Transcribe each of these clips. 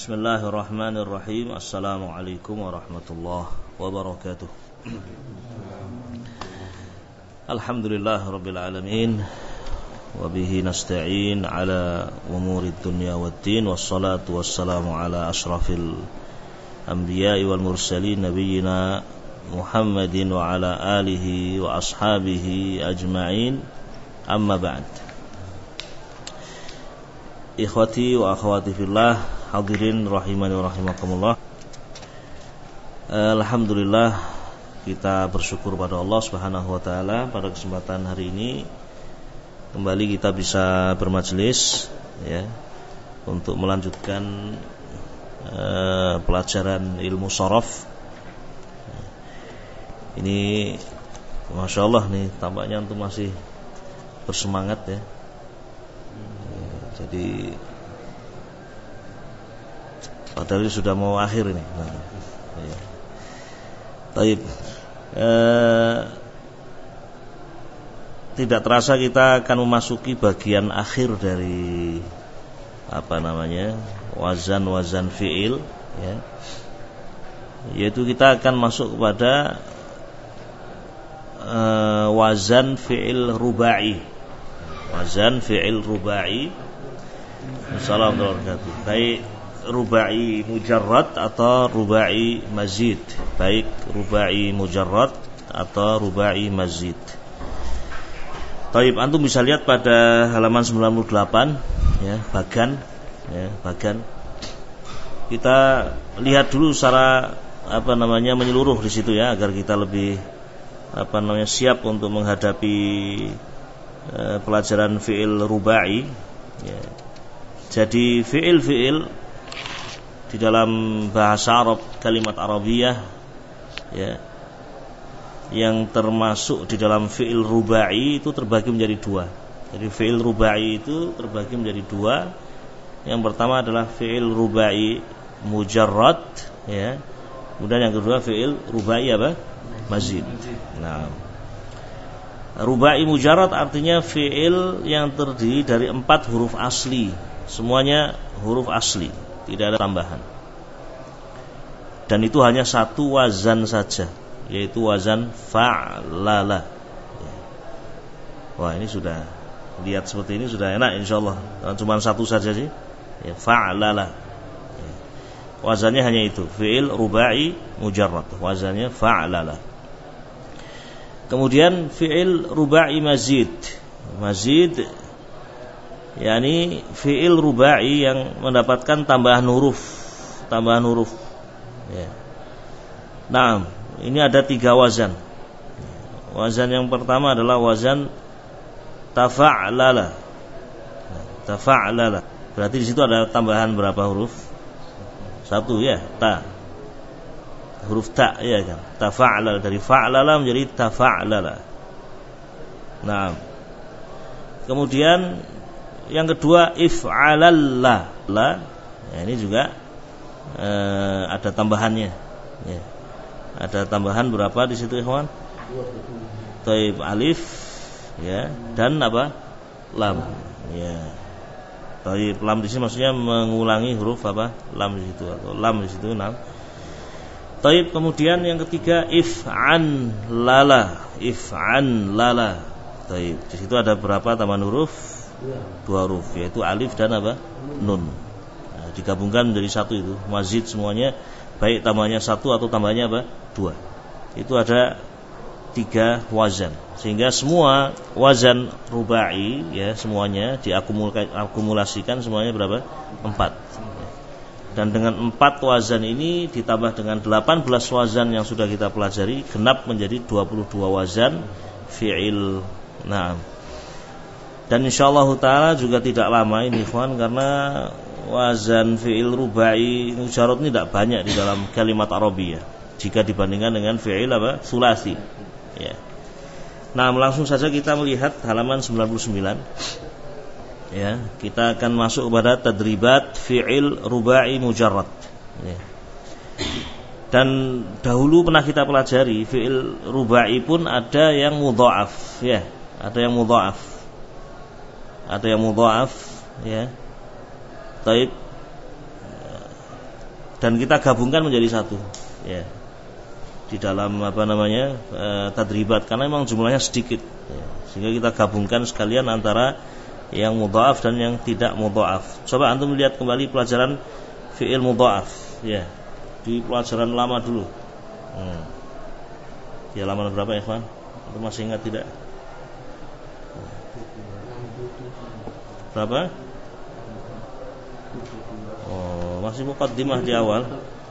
Bismillahirrahmanirrahim. Assalamualaikum warahmatullahi wabarakatuh. Alhamdulillah rabbil alamin, wabihi nasta'in ala umurid dunya waddin, wassalatu wassalamu ala ashrafil anbiya'i wal mursalin nabiyyina Muhammadin wa ala alihi wa ashabihi ajma'in, amma ba'd. Ikhwati wa akhwati fillah, hadirin rahimani wa rahimakumullah. Alhamdulillah, kita bersyukur pada Allah Subhanahu wa taala pada kesempatan hari ini kembali kita bisa bermajelis ya untuk melanjutkan pelajaran ilmu sharaf. Ini Masya Allah nih, tampaknya antum masih bersemangat ya. Jadi padahal sudah mau akhir ini. Baik. Tidak terasa kita akan memasuki bagian akhir dari wazan fi'il ya. Yaitu kita akan masuk kepada wazan fi'il rubai. Wazan fi'il rubai. Assalamualaikum warahmatullahi wabarakatuh. Baik rubai mujarrad atau rubai mazid. Baik rubai mujarrad atau rubai mazid. Baik, antum bisa lihat pada halaman 98 ya, bagan. Kita lihat dulu secara menyeluruh di situ ya, agar kita lebih siap untuk menghadapi pelajaran fi'il rubai ya. Jadi fi'il di dalam bahasa Arab, kalimat Arabiyah ya, yang termasuk di dalam fi'il rubai itu terbagi menjadi dua. Jadi fi'il rubai itu terbagi menjadi dua. Yang pertama adalah fi'il rubai mujarrad ya. Kemudian yang kedua fi'il rubai mazid. Nah, rubai mujarrad artinya fi'il yang terdiri dari 4 huruf asli. Semuanya huruf asli, tidak ada tambahan. Dan itu hanya satu wazan saja, yaitu wazan fa'lala. Wah, ini sudah lihat seperti ini sudah enak insyaallah. Cuma satu saja sih ya, fa'lala. Wazannya hanya itu, fi'il rubai mujarrad, wazannya fa'lala. Kemudian fi'il rubai mazid. Mazid yakni fi'il rubai yang mendapatkan tambahan huruf ya. Nah, ini ada 3 wazan. Wazan yang pertama adalah wazan tafa'lala. Tafa'lala. Berarti di situ ada tambahan berapa huruf? 1 ya, ta. Huruf ta ya kan. Tafa'lala, dari fa'lala menjadi tafa'lala. Nah, kemudian yang kedua if'alalla. Ya, ini juga ada tambahannya ya. Ada tambahan berapa di situ ikhwan? Taib alif ya, dan lam ya. Taib lam di sini maksudnya mengulangi huruf lam di situ, atau lam di situ. Nah, taib. Kemudian yang ketiga if'an lala. Taib. Di situ ada berapa tambahan huruf? 2 huruf, yaitu alif dan nun. Nah, digabungkan menjadi 1 itu mazid semuanya, baik tambahnya 1 atau tambahnya 2. Itu ada 3 wazan, sehingga semua wazan rubai ya, semuanya diakumulasikan semuanya berapa? 4. Dan dengan 4 wazan ini ditambah dengan 18 wazan yang sudah kita pelajari, genap menjadi 22 wazan fi'il. Nah, dan insyaallah ta'ala juga tidak lama ini ikhwan, karena wazan fi'il rubai mujarrad ini tidak banyak di dalam kalimat Arabiyah jika dibandingkan dengan fi'il sulasi ya. Nah, langsung saja kita melihat halaman 99 ya. Kita akan masuk kepada tadribat fi'il rubai mujarrad ya. Dan dahulu pernah kita pelajari fi'il rubai pun ada yang mudha'af ya, ada yang mudha'af ya. Taib. dan kita gabungkan menjadi satu, ya. Di dalam tadribat, karena memang jumlahnya sedikit, ya. Sehingga kita gabungkan sekalian antara yang mudha'af dan yang tidak mudha'af. Coba antum lihat kembali pelajaran fi'il mudha'af, ya, di pelajaran lama dulu. Ya, halaman berapa ya, Ikhwan? Antum masih ingat tidak? Berapa? Oh, masih muqaddimah di awal.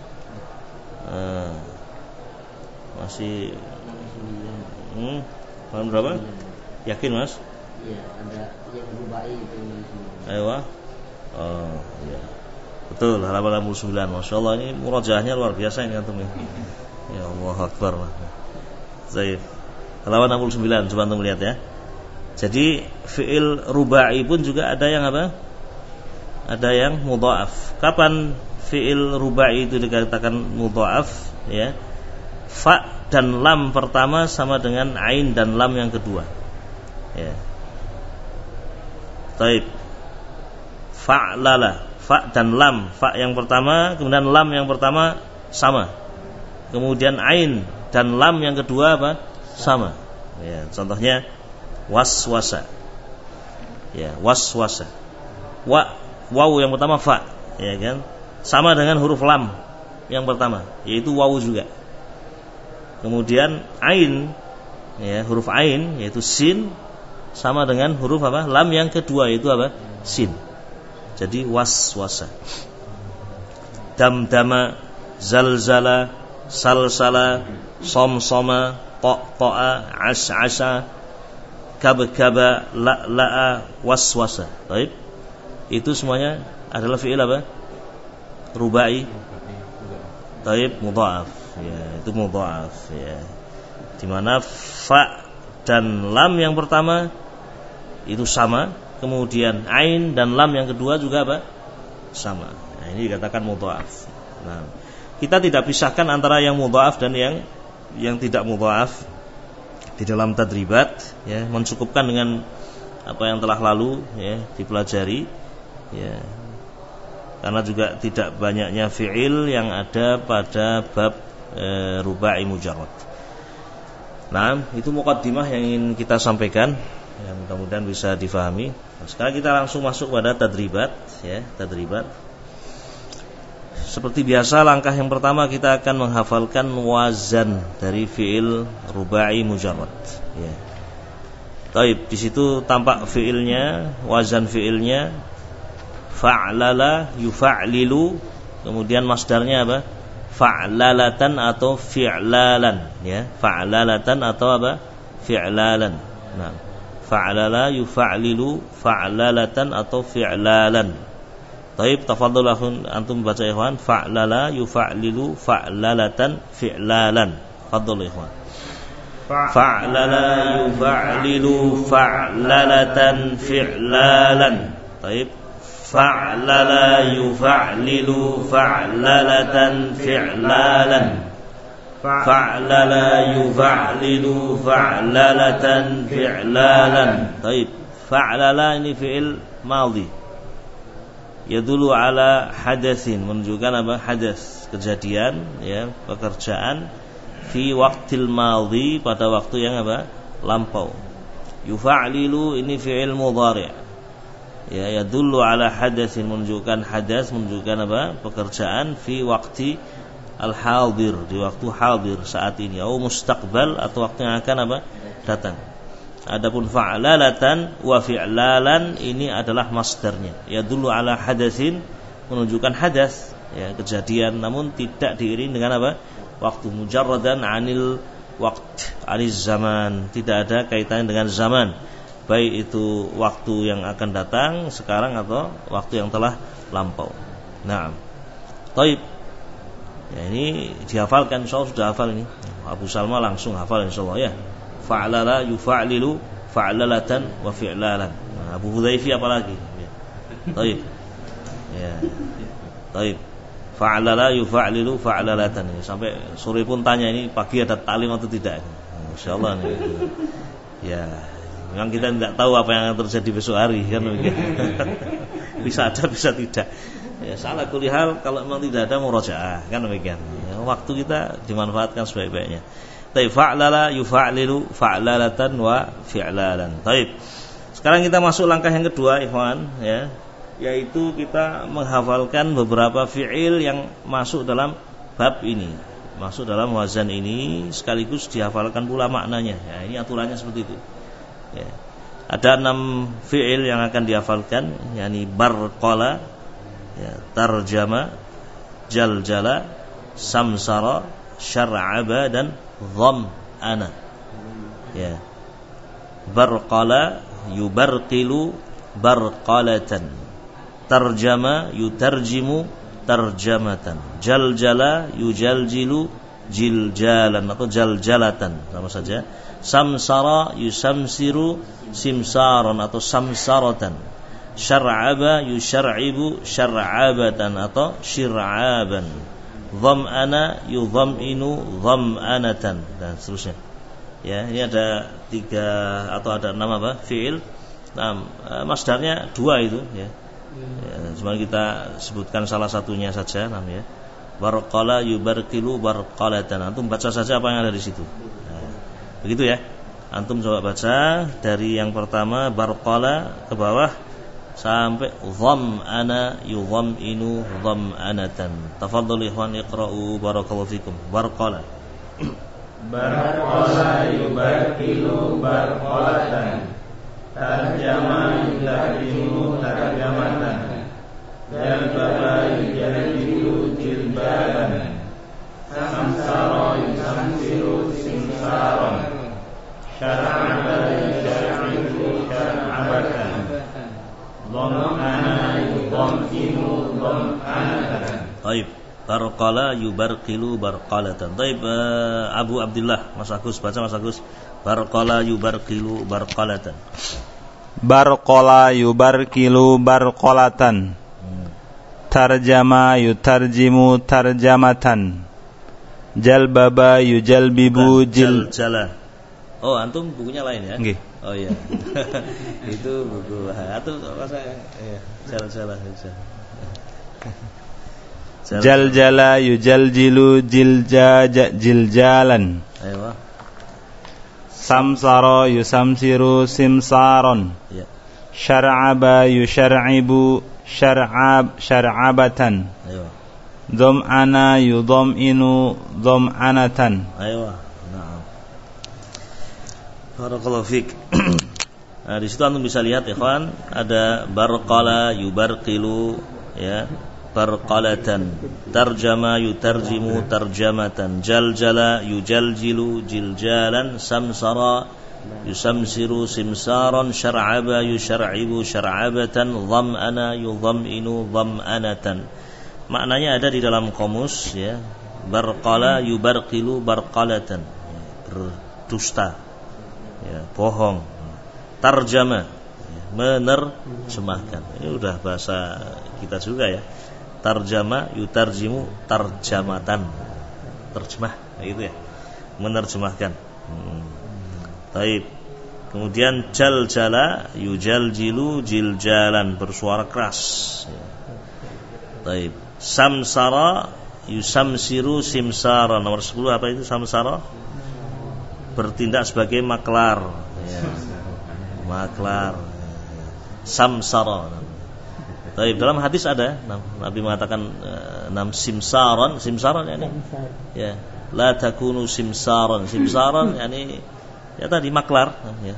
Masih halaman berapa? Yakin, Mas? Iya, ada yang rubai itu. Ayo. Oh, iya. Betul, halaman 69. Masyaallah, ini murajaahnya luar biasa ini antum ya. Ya Allah Akbar. Zaid. Halaman 69, coba antum lihat ya. Jadi fi'il rubai pun juga ada yang apa? Ada yang mudha'af. Kapan fi'il rubai itu dikatakan mudha'af, ya? Fa dan lam pertama sama dengan ain dan lam yang kedua. Ya. Baik. Fa'lala, fa dan lam, fa yang pertama kemudian lam yang pertama sama. Kemudian ain dan lam yang kedua apa? Sama. Ya, contohnya waswasa. Ya, waswasa. Waw yang pertama fa, ya kan? Sama dengan huruf lam yang pertama, yaitu waw juga. Kemudian ain, ya, huruf ain yaitu sin sama dengan huruf apa? Lam yang kedua yaitu apa? Sin. Jadi waswasa. Damdama, zalzala, salsala, somsoma, ta'a, as'asa, kabkaba, la'a, waswasa. Baik. Itu semuanya adalah fi'il apa? Rubai. Baik, mudha'af. Ya, itu mudha'af, ya. Di mana fa dan lam yang pertama itu sama, kemudian ain dan lam yang kedua juga apa? Sama. Nah, ini dikatakan mudha'af. Nah, kita tidak pisahkan antara yang mudha'af dan yang tidak mudha'af di dalam tadribat, ya, mencukupkan dengan apa yang telah lalu, ya, dipelajari, ya. Karena juga tidak banyaknya fi'il yang ada pada bab rubai mujarrad. Nah, itu muqaddimah yang ingin kita sampaikan, ya, mudah-mudahan bisa difahami. Nah, sekarang kita langsung masuk pada tadribat, ya, tadribat. Seperti biasa, langkah yang pertama kita akan menghafalkan wazan dari fi'il rubai mujarrad, ya. Taib, di situ tampak fi'ilnya, wazan fi'ilnya fa'lala yufa'lilu, kemudian masdarnya apa? Fa'lalatan atau fi'lalan, ya, fa'lalatan atau apa? Fi'lalan. Nah, fa'lala yufa'lilu, fa'lalatan atau fi'lalan. Baik, tafadhol antum baca ikhwan, fa'lala yufa'lilu, fa'lalatan, fi'lalan. Tafadhol ikhwan. Fa'lala yufa'lilu, fa'lalatan, fi'lalan. Baik. Fa'lala yufa'lilu, fa'lalatan, fi'lalan. Fa'lala yufa'lilu, fa'lalatan, fi'lalan. Baik. Fa'lala ini fi'il madhi, yadullu ala hadatsin, menunjukkan apa? Hadas, kejadian, ya, pekerjaan, fi waqtil madhi, pada waktu yang apa? Lampau. Yufa'lilu ini fi'il mudhari', ya, yadullu ala hadatsin, menunjukkan hadas, menunjukkan apa? Pekerjaan, fi waqti al-hadir, di waktu hadir saat ini, atau mustaqbal, atau waktu yang akan apa? Datang. Adapun fa'lalatan wa fi'lalan ini adalah masdarnya, yadullu ala hadatsin, menunjukkan hadas, ya, kejadian, namun tidak diiringi dengan apa? Waktu, mujarradan anil waqt, anil zaman, tidak ada kaitannya dengan zaman, baik itu waktu yang akan datang sekarang atau waktu yang telah lampau. Nah, taib, ya, ini dihafalkan, insyaallah sudah hafal ini. Abu Salma langsung hafal insyaallah, ya. Fa'lala yufa'lilu, fa'lalatan wa fi'lalan. Nah, Abu Hudhaifi apalagi? Ya. Taib. Ya. Taib. Fa'lala yufa'lilu, fa'lalatan. Sampai sore pun tanya ini pagi ada taklim atau tidak. Insyaallah nih. Ya. Memang kita tidak tahu apa yang akan terjadi besok hari kan. Bisa ada, bisa tidak. Ya, salah kulihal kalau memang tidak ada murajaah kan demikian. Ya, waktu kita dimanfaatkan sebaik-baiknya. Taib fa'lala yufa'lilu fa'lalatan wa fi'lalan. Taib. Sekarang kita masuk langkah yang kedua, ikhwan, ya, yaitu kita menghafalkan beberapa fi'il yang masuk dalam bab ini, masuk dalam wazan ini, sekaligus dihafalkan pula maknanya. Ya, ini aturannya seperti itu. Ya. Ada 6 fi'il yang akan dihafalkan, yakni barqala, ya, tarjama, jaljala, samsara, syar'aba dan dham'ana. Ya. Barqala yubarqilu barqalatan, tarjama yutarjimu tarjamatan, jaljala yujaljilu jiljalan atau jaljalatan, sama saja. Samsara yusamsiru simsaron atau samsaratan, syar'aba yusyar'ibu syar'abatan atau syir'aban, dham'ana yudham'inu dham'anatan, dan seterusnya. Ya, ini ada 3 atau ada 6 apa? Fi'il. Nah, masdarnya 2 itu, ya. Ya, cuma kita sebutkan salah satunya saja, ya. Barqala yubarqilu barqalatan. Antum baca saja apa yang ada di situ. Nah, begitu ya. Antum coba baca dari yang pertama barqala ke bawah sampai dham'ana yudham'inu dham'anatan. Tafadhalu ikhwan iqra'u barakallahu fikum. Barqala. Barqala yubarqilu barqalatan, tarjama yutarjimu tarjamatan, jalbaba yujalbilu jilbaban, samsara yusamsiru simsaran, syar'aba yusyar'ibu syar'abatan, dham'ana yudham'inu dham'anatan. Baik. Barqala yubarqilu barqalatan. Baik, Abu Abdullah, Mas Agus, baca Mas Agus. Barqala yubarqilu barqalatan. Barqala yubarqilu barqalatan, tarjama yutarjimu tarjamatan, jalbaba yujalbibu jaljala. Oh, antum bukunya lain ya? Nggih. Oh iya. Itu buku. Atau apa saya? Iya, jaljala. Jaljala yujaljilu jiljalan, Ayo. samsara yusamsiru simsaron, Ya. syar'aba yusyar'ibu syar'abatan, Ayo. dham'ana yudham'inu dham'anatan. Ayo. Nah. Barakallahu fik. Nah, di situ antum bisa lihat, ikhwan, ada barqala yubarqilu, ya. Barqalatan, tarjama yutarjimu tarjamatan, jaljala yujaljilu jiljalan, samsara yusamsiru simsaran, syar'aba yusyar'ibu syar'abatan, dham'ana yudham'inu dham'anatan. Maknanya ada di dalam kamus, ya. Barqala yubarqilu barqalatan, berdusta, ya, bohong. Tarjama, ya, menerjemahkan. Ini udah bahasa kita juga ya. Tarjama yutarjimu tarjamatan, terjemah, gitu ya, menerjemahkan. Taib. Kemudian jaljala yujaljilu jiljalan, bersuara keras. Taib. Samsara yusamsiru simsaran. Nomor 10 apa itu samsara? Bertindak sebagai maklar, ya. Maklar. Samsara. Taib. Dalam hadis ada, Nabi mengatakan simsaran yani, ya, la takunu simsaran. Simsaran yani, ya tadi maklar, ya.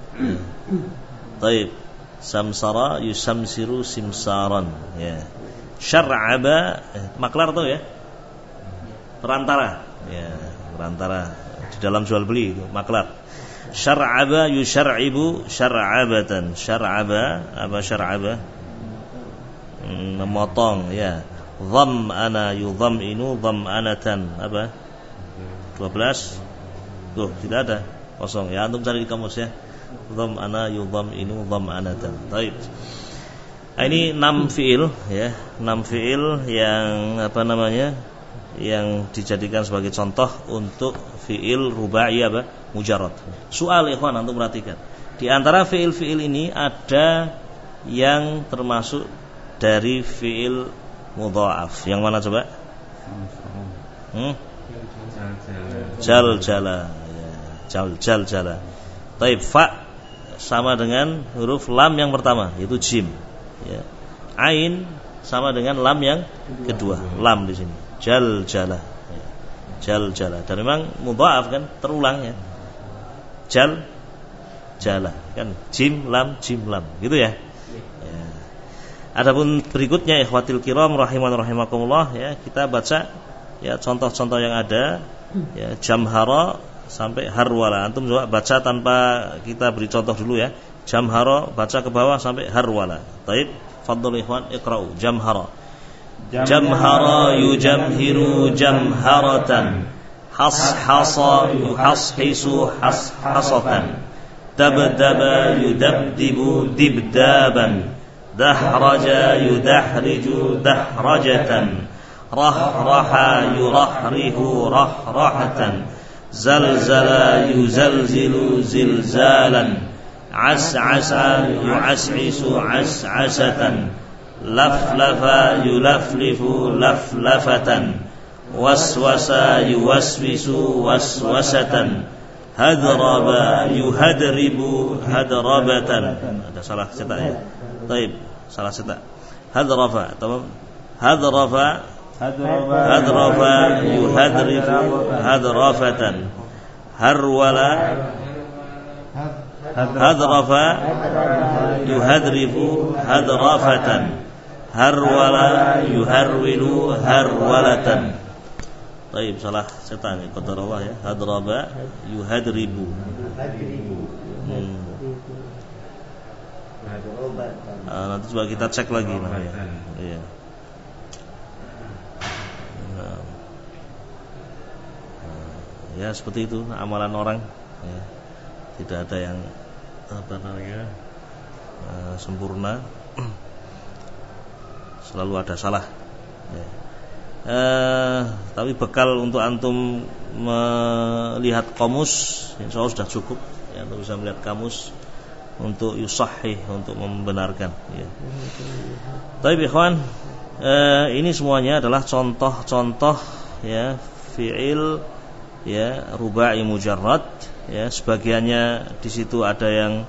Taib. Samsara yusamsiru simsaran, ya. Syar'aba, maklar tuh ya, perantara, ya, perantara di dalam jual beli itu maklar. Syar'aba yusyar'ibu syar'abatan. Syar'aba, apa syar'aba? Memotong, ya. Dham'ana yudham'inu dham'anatan, apa? 12. Tuh, tidak ada, kosong. Ya, antum cari di kamus ya. Dham'ana yudham'inu dham'anatan. Baik. Ini 6 fiil, ya. 6 fiil yang apa namanya? Yang dijadikan sebagai contoh untuk fiil rubai, apa? Mujarrad. Soal, ikhwan, antum perhatikan. Di antara fiil-fiil ini ada yang termasuk dari fiil mudha'af. Yang mana coba? Jaljala. Ya, jaljala. Taib, fa sama dengan huruf lam yang pertama, yaitu jim. Ya. Ain sama dengan lam yang kedua, lam di sini. Jaljala. Ya. Jaljala. Dan memang mudha'af kan, terulang ya. Jala kan, jim lam, gitu ya. Ya. Adapun berikutnya ikhwatil kiram rahiman rahimakumullah ya, kita baca ya contoh-contoh yang ada ya, jamhara sampai harwala. Antum coba baca tanpa kita beri contoh dulu ya. Jamhara baca ke bawah sampai harwala. Baik, fadhil ikhwan iqra'u jamhara. Jamhara yujamhiru jamharatan. Hashasa yuhashisu hasatan. Dabdaba yudabdibu dibdaban. Dahraja yudahriju dahrajatan. Rahraha yurahrihu rahrahatan. Zalzala yuzalzilu zilzalan. As'asa yu'as'isu as'asatan. Laflafa yulaflifu laflafatan. Waswasa yuwaswisu waswasatan. Hadraba yuhadribu hadrabatan. Ada salah cetak ya. Baik, salah cetak. Hadrafa, tamam. Hadrafa yuhadrifu hadrafatan. Harwala hadrafa yuhadrifu hadrafatan. Harwala yuharwilu harwalatan. Baik, salah cetak ya. Qadarullah ya. Hadraba yuhadribu. Nanti coba kita cek lagi namanya. Iya. Ya seperti itu amalan orang ya. Tidak ada yang sempurna, selalu ada salah ya. Tapi bekal untuk antum melihat kamus insya Allah sudah cukup ya, untuk bisa melihat kamus untuk yusahih, untuk membenarkan ya. Tapi ikhwan, ini semuanya adalah contoh-contoh ya fi'il ya rubai mujarrad ya, sebagiannya di situ ada yang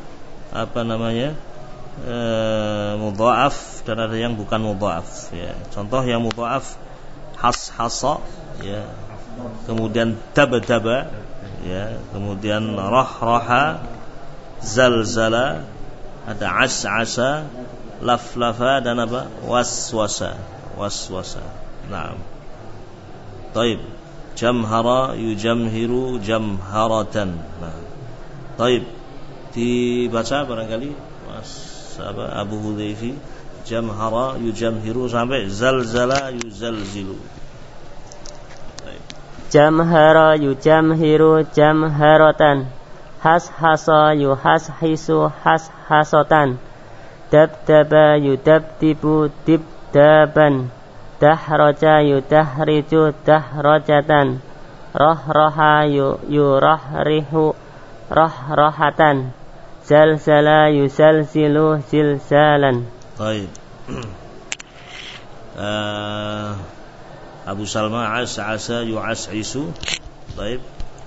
mudha'af dan ada yang bukan mudha'af ya. Contoh yang mudha'af hashasa ya, kemudian dabdaba ya, kemudian rahraha, zalzala, ada as'asa, laflafa dan apa? waswasa. Naam. Baik. Jamhara yujamhiru jamharatan. Nah. Baik. Dibaca barangkali Mas Abu Hudayfi. Jamhara yujamhiru sampai zalzala yuzalzilu. Baik. Jamhara yujamhiru jamharatan. Hashasa yuhashisu hashasatan. Dabdaba yudabdibu dibdaban. Dahraja yudahriju dahrajatan. Rahraha yurahrihu rahrahatan. Zalzala yuzalzilu zilzalan. Baik. Abu Salma as'asa yu'as'isu. Baik.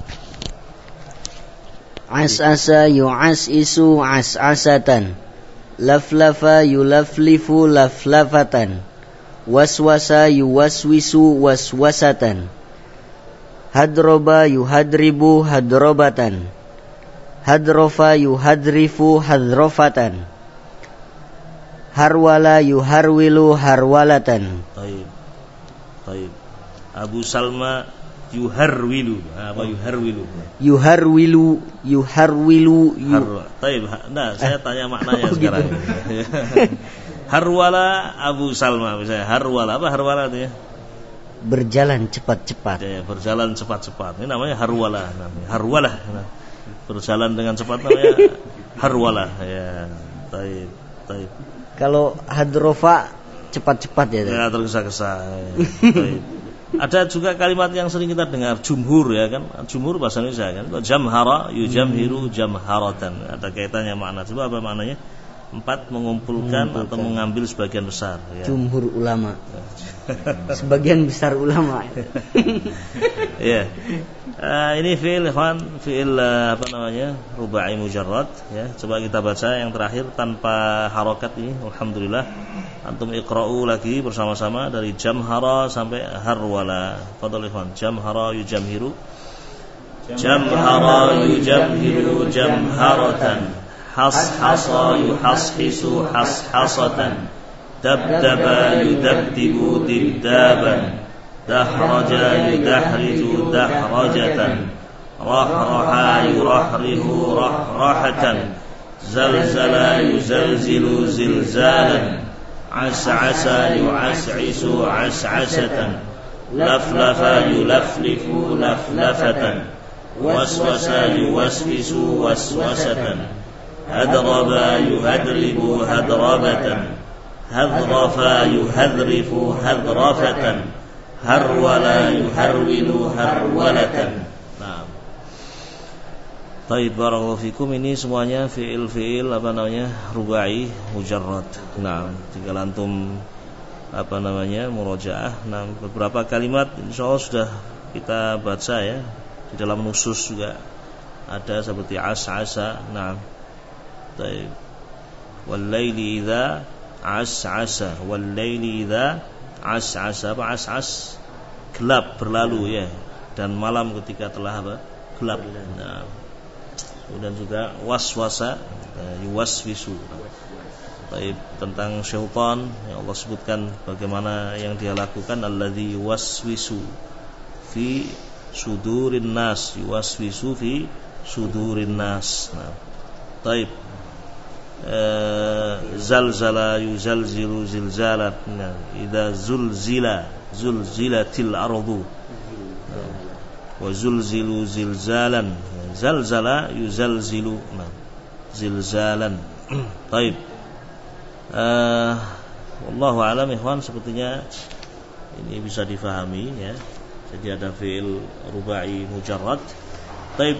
As'asa yu'as'isu as'asatan. Laflafa yulaflifu laflafatan. Waswasa yuwaswisu waswasatan. Hadroba yuhadribu hadrobatan. Hadrofa yuhadrifu hadrofatan. Harwala yuharwilu harwalatan. Taib. Abu Salma yuharwilu. Apa yuharwilu? Yuharwilu. Taib. Nah, saya tanya maknanya sekarang. Harwala Abu Salma misalnya. Harwala, apa harwala itu ya? Berjalan cepat-cepat. Ya, berjalan cepat-cepat. Ini namanya harwala. Harwala. Berjalan dengan cepat namanya harwala. Ya, taib. Kalau hadrofa cepat-cepat ya. Ya, tergesa-gesa. Taib. Ada juga kalimat yang sering kita dengar, jumhur ya kan. Jumhur bahasa Indonesia kan. Jamhara yujamhiru jamharatan. Ada kaitannya makna. Coba apa maknanya? 4 mengumpulkan atau mengambil sebagian besar ya. Jumhur ulama. Sebagian besar ulama. Ya. Ini fi'il ikhwan, fi'il rubai mujarrad ya. Coba kita baca yang terakhir tanpa harokat ini. Alhamdulillah. Antum iqra'u lagi bersama-sama dari jamhara sampai harwala. Fadhal ikhwan. Jamhara yujamhiru. Jamhara yujamhiru jamharatan. Hashasa yuhashisu hashasatan. Dabdaba yudabdibu dibdaban. Dahraja yudahriju dahrajatan. Rahraha yurahrihu rahrahatan. Zalzala yuzalzilu zilzalan. As'asa yu'as'isu as'asatan. Laflafa yulaflifu laflafatan. Waswasa yuwaswisu waswasatan. Hadraba yuhadribu hadrabatan. Hadrafa yuhadrifu hadrafatan. Harwala yuharwilu harwalatan. Nah. Baik, barakallahu fikum. Ini semuanya fiil-fiil rubai mujarrad. Nah, tinggal antum murojaah. Nah, beberapa kalimat insyaallah sudah kita baca ya. Di dalam nusus juga ada seperti as'asa. Nah. Baik. Wal laili idza as'asa. Wal laili idza as'asa. Apa as'as? Gelap berlalu ya. Dan malam ketika telah gelap. Nah. Kemudian juga waswasa, yuwaswisu. Baik, tentang syaitan yang Allah sebutkan bagaimana yang dia lakukan, alladzi yuwaswisu fi sudurin nas, yuwaswisu fi sudurin nas. Nah. Baik. Zalzala yuzalzilu zilzalat. Nah, idza zulzilatil ardu wa zulzilu zilzalan. Zalzala yuzalzilu zilzalan. Baik. Wallahu a'lam ikhwan, sepertinya ini bisa difahami ya. Jadi ada fi'il rubai mujarrad. Baik.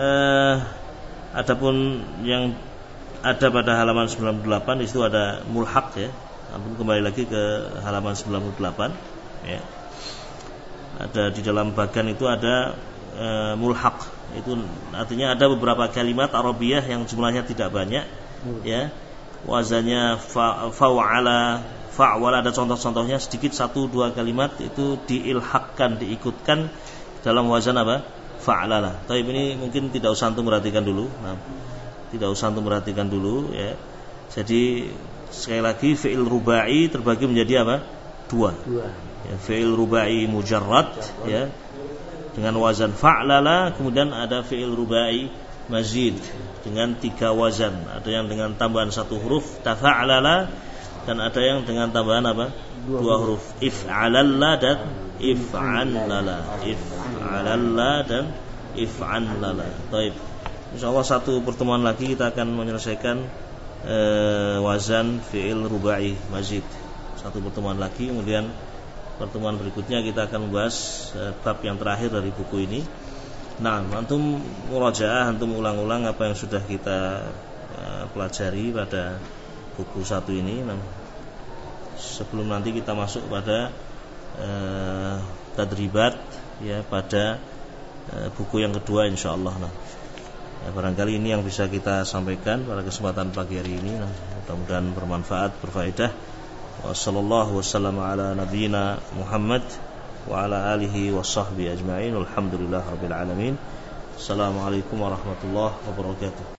Adapun yang ada pada halaman 98 di situ ada mulhaq ya. Ampun, kembali lagi ke halaman 98 ya. Ada di dalam bagan itu ada mulhaq. Itu artinya ada beberapa kalimat Arabiyah yang jumlahnya tidak banyak ya. Wazannya fa'ala, ada contoh-contohnya sedikit 1-2 kalimat itu diilhaqkan, diikutkan dalam wazan apa? Fa'lala. Tapi ini mungkin tidak usah antum perhatikan dulu. Nah, tidak usah antum perhatikan dulu ya. Jadi sekali lagi fi'il rubai terbagi menjadi apa? 2. Ya, fi'il rubai mujarrad ya dengan wazan fa'lala, kemudian ada fi'il rubai mazid dengan 3 wazan. Ada yang dengan tambahan 1 huruf tafa'lala, dan ada yang dengan tambahan apa? 2 huruf if'alalla dan if'anlala. If'alalla dan if'anlala. Baik. Insyaallah satu pertemuan lagi kita akan menyelesaikan wazan fi'il rubai mazid. Satu pertemuan lagi, kemudian pertemuan berikutnya kita akan membahas bab yang terakhir dari buku ini. Nah, antum murajaah, antum ulang-ulang apa yang sudah kita pelajari pada buku 1 ini. Nah, sebelum nanti kita masuk pada tadribat ya pada buku yang kedua insyaallah. Nah, ya, barangkali ini yang bisa kita sampaikan pada kesempatan pagi hari ini. Nah, mudah-mudahan bermanfaat, berfaedah. Wassallallahu wasallam ala nabiyyina Muhammad wa ala alihi wa sahbihi ajma'in. Alhamdulillah rabbil alamin. Assalamualaikum warahmatullahi wabarakatuh.